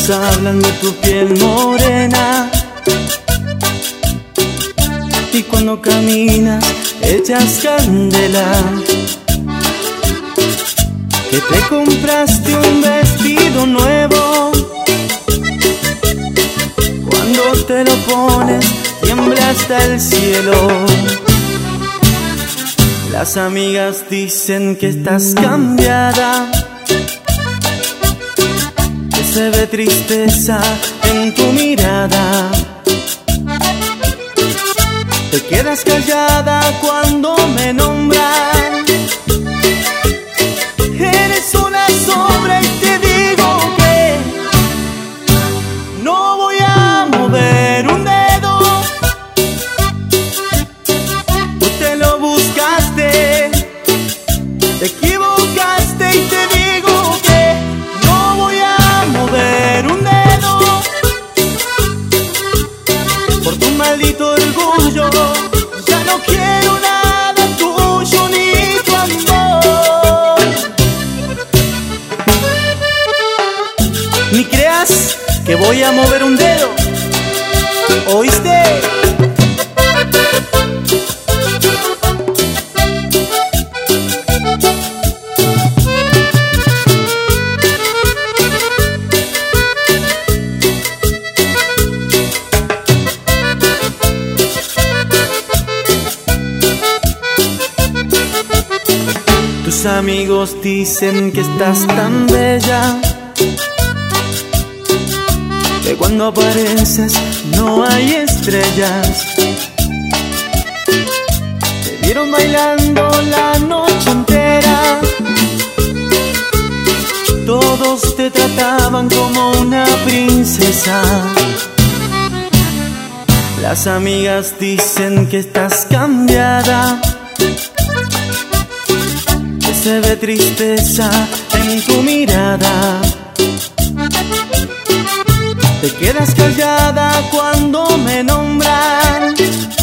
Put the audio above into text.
Todos hablan de tu piel morena y cuando caminas echas candela. Que te compraste un vestido nuevo, cuando te lo pones tiembla hasta el cielo. Las amigas dicen que estás cambiada, que se ve tristeza en tu mirada. Te quedas callada cuando me nombran. Eres una sombra y te digo que no voy a mover un dedo. Tú te lo buscaste, te equivocaste y te digo que no voy a mover un dedo. Por tu maldito orgullo ya no quiero nada tuyo ni tu amor. Ni creas que voy a mover un dedo, ¿oíste? Tus amigos dicen que estás tan bella, que cuando apareces no hay estrellas. Te vieron bailando la noche entera, todos te trataban como una princesa. Las amigas dicen que estás cambiada, que se ve tristeza en tu mirada. Te quedas callada cuando me nombran.